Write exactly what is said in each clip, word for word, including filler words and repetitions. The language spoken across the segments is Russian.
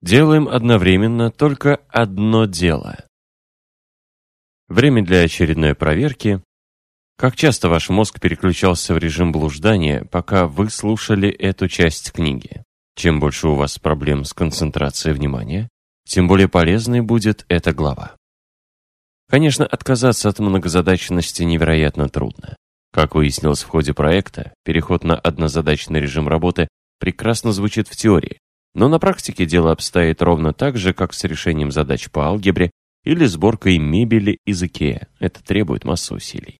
Делаем одновременно только одно дело. Время для очередной проверки. Как часто ваш мозг переключался в режим блуждания, пока вы слушали эту часть книги? Чем больше у вас проблем с концентрацией внимания, тем более полезной будет эта глава. Конечно, отказаться от многозадачности невероятно трудно. Как выяснилось в ходе проекта, переход на однозадачный режим работы прекрасно звучит в теории, но на практике дело обстоит ровно так же, как с решением задач по алгебре или сборкой мебели из IKEA. Это требует массу усилий.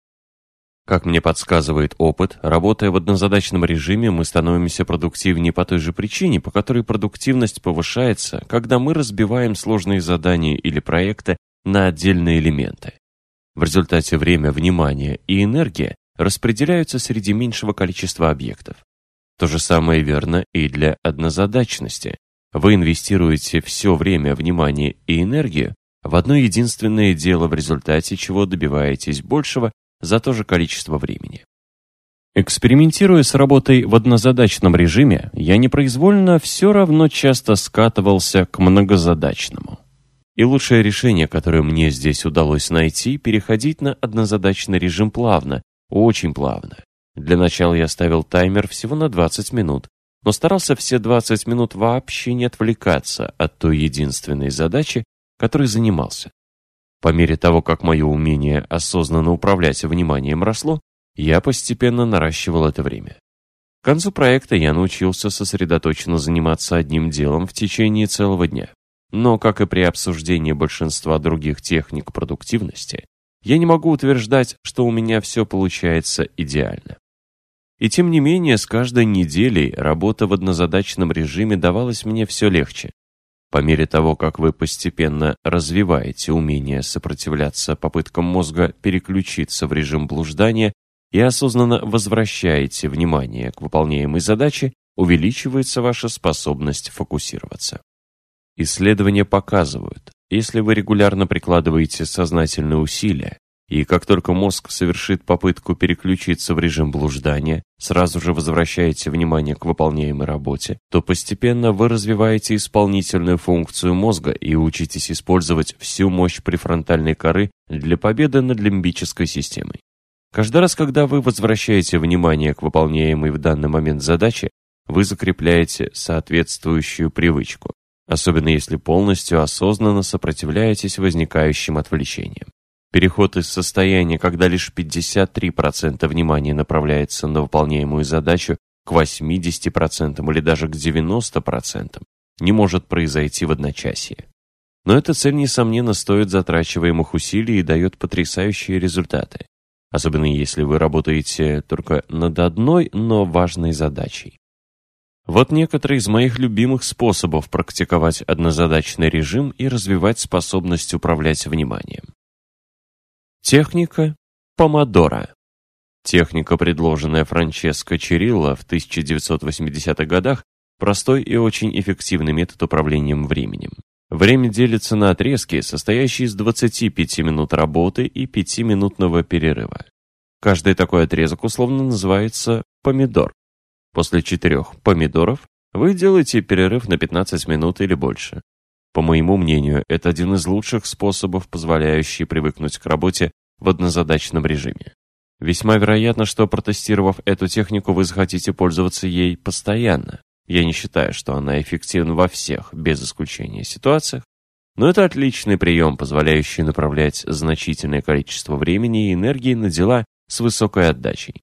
Как мне подсказывает опыт, работая в однозадачном режиме, мы становимся продуктивнее по той же причине, по которой продуктивность повышается, когда мы разбиваем сложные задания или проекты на отдельные элементы. В результате время, внимание и энергия распределяются среди меньшего количества объектов. То же самое верно и для однозадачности. Вы инвестируете все время, внимание и энергию в одно единственное дело, в результате чего добиваетесь большего за то же количество времени. Экспериментируя с работой в однозадачном режиме, я непроизвольно все равно часто скатывался к многозадачному. И лучшее решение, которое мне здесь удалось найти, переходить на однозадачный режим плавно, очень плавно. Для начала я ставил таймер всего на двадцать минут, но старался все двадцать минут вообще не отвлекаться от той единственной задачи, которой занимался. По мере того, как мое умение осознанно управлять вниманием росло, я постепенно наращивал это время. К концу проекта я научился сосредоточенно заниматься одним делом в течение целого дня. Но, как и при обсуждении большинства других техник продуктивности, я не могу утверждать, что у меня все получается идеально. И тем не менее, с каждой неделей работа в однозадачном режиме давалась мне все легче. По мере того, как вы постепенно развиваете умение сопротивляться попыткам мозга переключиться в режим блуждания и осознанно возвращаете внимание к выполняемой задаче, увеличивается ваша способность фокусироваться. Исследования показывают, если вы регулярно прикладываете сознательные усилия, и как только мозг совершит попытку переключиться в режим блуждания, сразу же возвращаете внимание к выполняемой работе, то постепенно вы развиваете исполнительную функцию мозга и учитесь использовать всю мощь префронтальной коры для победы над лимбической системой. Каждый раз, когда вы возвращаете внимание к выполняемой в данный момент задаче, вы закрепляете соответствующую привычку, особенно если полностью осознанно сопротивляетесь возникающим отвлечениям. Переход из состояния, когда лишь пятьдесят три процента внимания направляется на выполняемую задачу, к восьмидесяти процентам или даже к девяноста процентам, не может произойти в одночасье. Но эта цель, несомненно, стоит затрачиваемых усилий и дает потрясающие результаты, особенно если вы работаете только над одной, но важной задачей. Вот некоторые из моих любимых способов практиковать однозадачный режим и развивать способность управлять вниманием. Техника помодоро. Техника, предложенная Франческо Чирилло в тысяча девятьсот восьмидесятых годах, простой и очень эффективный метод управления временем. Время делится на отрезки, состоящие из двадцати пяти минут работы и пятиминутного перерыва. Каждый такой отрезок условно называется помидор. После четырех помидоров вы делаете перерыв на пятнадцать минут или больше. По моему мнению, это один из лучших способов, позволяющий привыкнуть к работе в однозадачном режиме. Весьма вероятно, что, протестировав эту технику, вы захотите пользоваться ей постоянно. Я не считаю, что она эффективна во всех, без исключения, ситуациях, но это отличный прием, позволяющий направлять значительное количество времени и энергии на дела с высокой отдачей.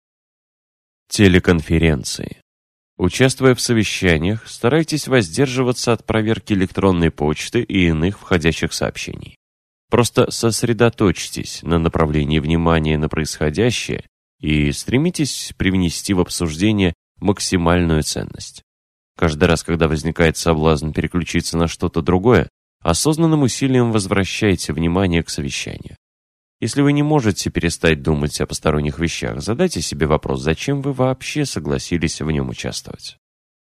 Телеконференции. Участвуя в совещаниях, старайтесь воздерживаться от проверки электронной почты и иных входящих сообщений. Просто сосредоточьтесь на направлении внимания на происходящее и стремитесь привнести в обсуждение максимальную ценность. Каждый раз, когда возникает соблазн переключиться на что-то другое, осознанным усилием возвращайте внимание к совещанию. Если вы не можете перестать думать о посторонних вещах, задайте себе вопрос, зачем вы вообще согласились в нем участвовать.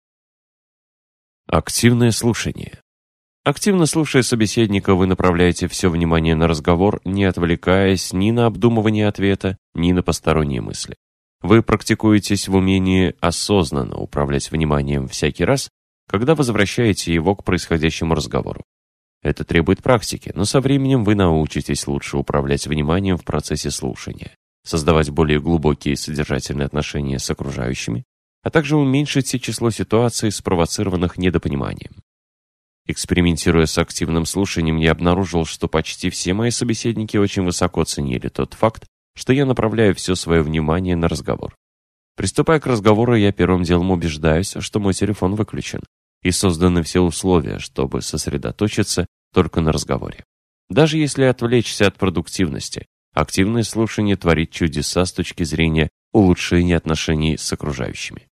Активное слушание. Активно слушая собеседника, вы направляете все внимание на разговор, не отвлекаясь ни на обдумывание ответа, ни на посторонние мысли. Вы практикуетесь в умении осознанно управлять вниманием всякий раз, когда возвращаете его к происходящему разговору. Это требует практики, но со временем вы научитесь лучше управлять вниманием в процессе слушания, создавать более глубокие и содержательные отношения с окружающими, а также уменьшите число ситуаций, спровоцированных недопониманием. Экспериментируя с активным слушанием, я обнаружил, что почти все мои собеседники очень высоко ценили тот факт, что я направляю все свое внимание на разговор. Приступая к разговору, я первым делом убеждаюсь, что мой телефон выключен, и созданы все условия, чтобы сосредоточиться только на разговоре. Даже если отвлечься от продуктивности, активное слушание творит чудеса с точки зрения улучшения отношений с окружающими.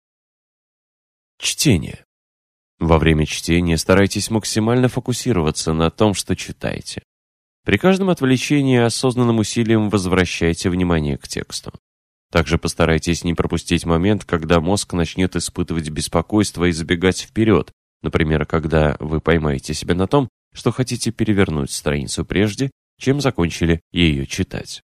Чтение. Во время чтения старайтесь максимально фокусироваться на том, что читаете. При каждом отвлечении осознанным усилием возвращайте внимание к тексту. Также постарайтесь не пропустить момент, когда мозг начнет испытывать беспокойство и забегать вперед, например, когда вы поймаете себя на том, что хотите перевернуть страницу прежде, чем закончили ее читать.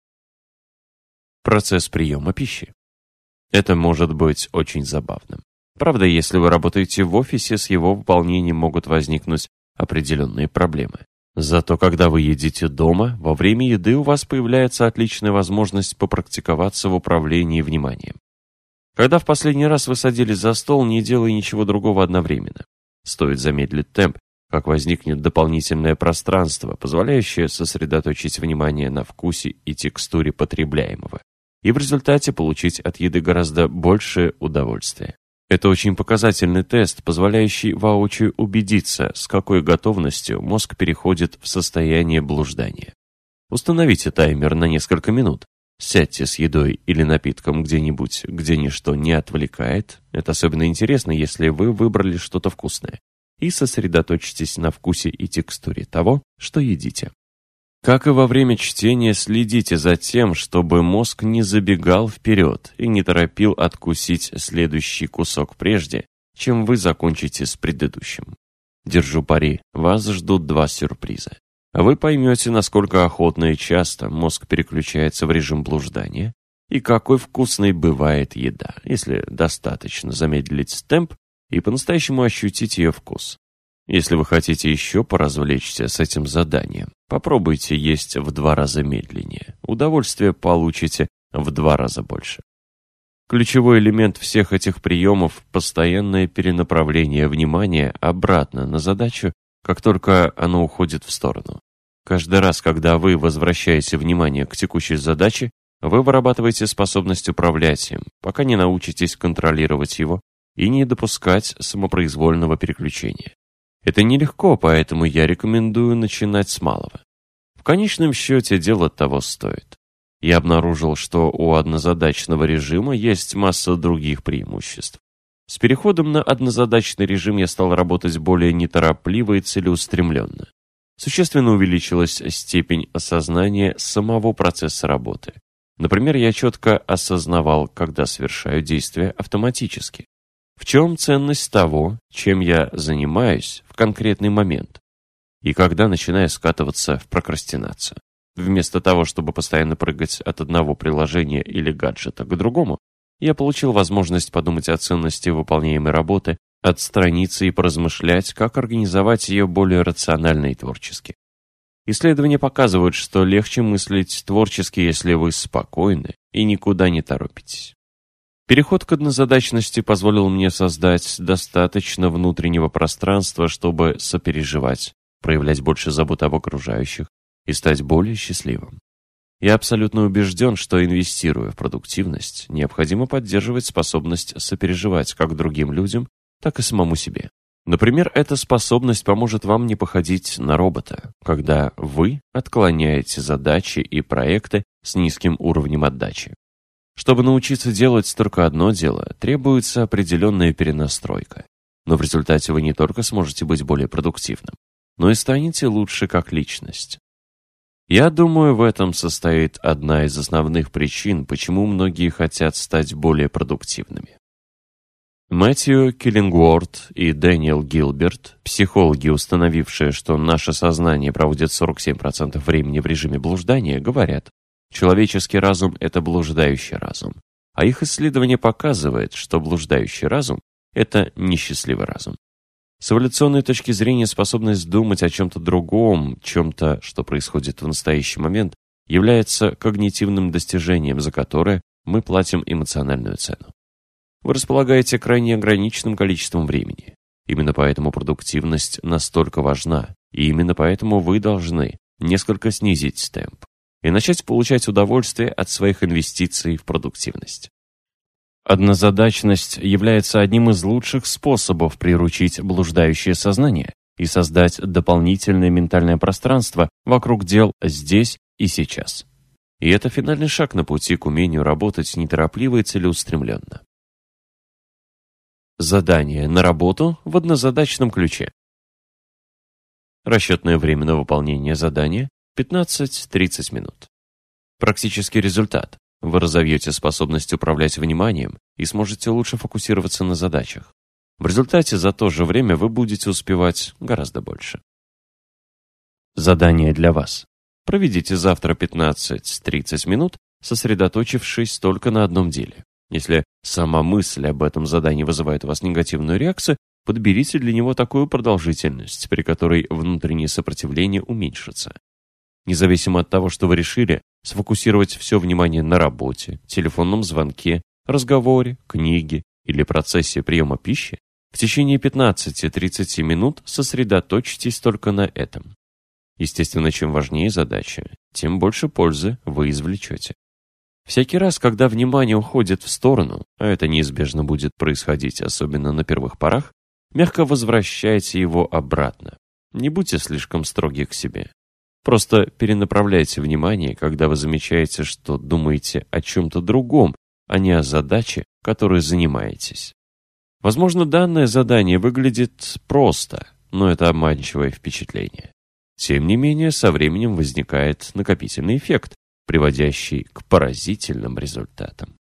Процесс приема пищи. Это может быть очень забавным. Правда, если вы работаете в офисе, с его выполнением могут возникнуть определенные проблемы. Зато когда вы едите дома, во время еды у вас появляется отличная возможность попрактиковаться в управлении вниманием. Когда в последний раз вы садились за стол, не делая ничего другого одновременно. Стоит замедлить темп, как возникнет дополнительное пространство, позволяющее сосредоточить внимание на вкусе и текстуре потребляемого, и в результате получить от еды гораздо большее удовольствие. Это очень показательный тест, позволяющий воочию убедиться, с какой готовностью мозг переходит в состояние блуждания. Установите таймер на несколько минут. Сядьте с едой или напитком где-нибудь, где ничто не отвлекает. Это особенно интересно, если вы выбрали что-то вкусное. И сосредоточьтесь на вкусе и текстуре того, что едите. Как и во время чтения, следите за тем, чтобы мозг не забегал вперед и не торопил откусить следующий кусок прежде, чем вы закончите с предыдущим. Держу пари, вас ждут два сюрприза. Вы поймете, насколько охотно и часто мозг переключается в режим блуждания, и какой вкусной бывает еда, если достаточно замедлить темп и по-настоящему ощутить ее вкус. Если вы хотите еще поразвлечься с этим заданием, попробуйте есть в два раза медленнее. Удовольствие получите в два раза больше. Ключевой элемент всех этих приемов – постоянное перенаправление внимания обратно на задачу, как только оно уходит в сторону. Каждый раз, когда вы возвращаете внимание к текущей задаче, вы вырабатываете способность управлять им, пока не научитесь контролировать его и не допускать самопроизвольного переключения. Это нелегко, поэтому я рекомендую начинать с малого. В конечном счете дело того стоит. Я обнаружил, что у однозадачного режима есть масса других преимуществ. С переходом на однозадачный режим я стал работать более неторопливо и целеустремленно. Существенно увеличилась степень осознания самого процесса работы. Например, я четко осознавал, когда совершаю действия автоматически. В чем ценность того, чем я занимаюсь в конкретный момент? И когда начинаю скатываться в прокрастинацию? Вместо того, чтобы постоянно прыгать от одного приложения или гаджета к другому, я получил возможность подумать о ценности выполняемой работы, отстраниться и поразмышлять, как организовать ее более рационально и творчески. Исследования показывают, что легче мыслить творчески, если вы спокойны и никуда не торопитесь. Переход к однозадачности позволил мне создать достаточно внутреннего пространства, чтобы сопереживать, проявлять больше заботы об окружающих и стать более счастливым. Я абсолютно убежден, что, инвестируя в продуктивность, необходимо поддерживать способность сопереживать как другим людям, так и самому себе. Например, эта способность поможет вам не походить на робота, когда вы отклоняете задачи и проекты с низким уровнем отдачи. Чтобы научиться делать только одно дело, требуется определенная перенастройка. Но в результате вы не только сможете быть более продуктивным, но и станете лучше как личность. Я думаю, в этом состоит одна из основных причин, почему многие хотят стать более продуктивными. Мэтью Киллингворт и Дэниел Гилберт, психологи, установившие, что наше сознание проводит сорок семь процентов времени в режиме блуждания, говорят, человеческий разум – это блуждающий разум. А их исследование показывает, что блуждающий разум – это несчастливый разум. С эволюционной точки зрения способность думать о чем-то другом, чем-то, что происходит в настоящий момент, является когнитивным достижением, за которое мы платим эмоциональную цену. Вы располагаете крайне ограниченным количеством времени. Именно поэтому продуктивность настолько важна, и именно поэтому вы должны несколько снизить темп и начать получать удовольствие от своих инвестиций в продуктивность. Однозадачность является одним из лучших способов приручить блуждающее сознание и создать дополнительное ментальное пространство вокруг дел здесь и сейчас. И это финальный шаг на пути к умению работать неторопливо и целеустремленно. Задание на работу в однозадачном ключе. Расчетное время на выполнение задания – пятнадцать-тридцать минут. Практический результат. Вы разовьете способность управлять вниманием и сможете лучше фокусироваться на задачах. В результате за то же время вы будете успевать гораздо больше. Задание для вас. Проведите завтра пятнадцать-тридцать минут, сосредоточившись только на одном деле. Если сама мысль об этом задании вызывает у вас негативную реакцию, подберите для него такую продолжительность, при которой внутреннее сопротивление уменьшится. Независимо от того, что вы решили, сфокусировать все внимание на работе, телефонном звонке, разговоре, книге или процессе приема пищи, в течение пятнадцати-тридцати минут сосредоточьтесь только на этом. Естественно, чем важнее задача, тем больше пользы вы извлечете. Всякий раз, когда внимание уходит в сторону, а это неизбежно будет происходить, особенно на первых порах, мягко возвращайте его обратно. Не будьте слишком строги к себе. Просто перенаправляйте внимание, когда вы замечаете, что думаете о чем-то другом, а не о задаче, которой занимаетесь. Возможно, данное задание выглядит просто, но это обманчивое впечатление. Тем не менее, со временем возникает накопительный эффект, приводящий к поразительным результатам.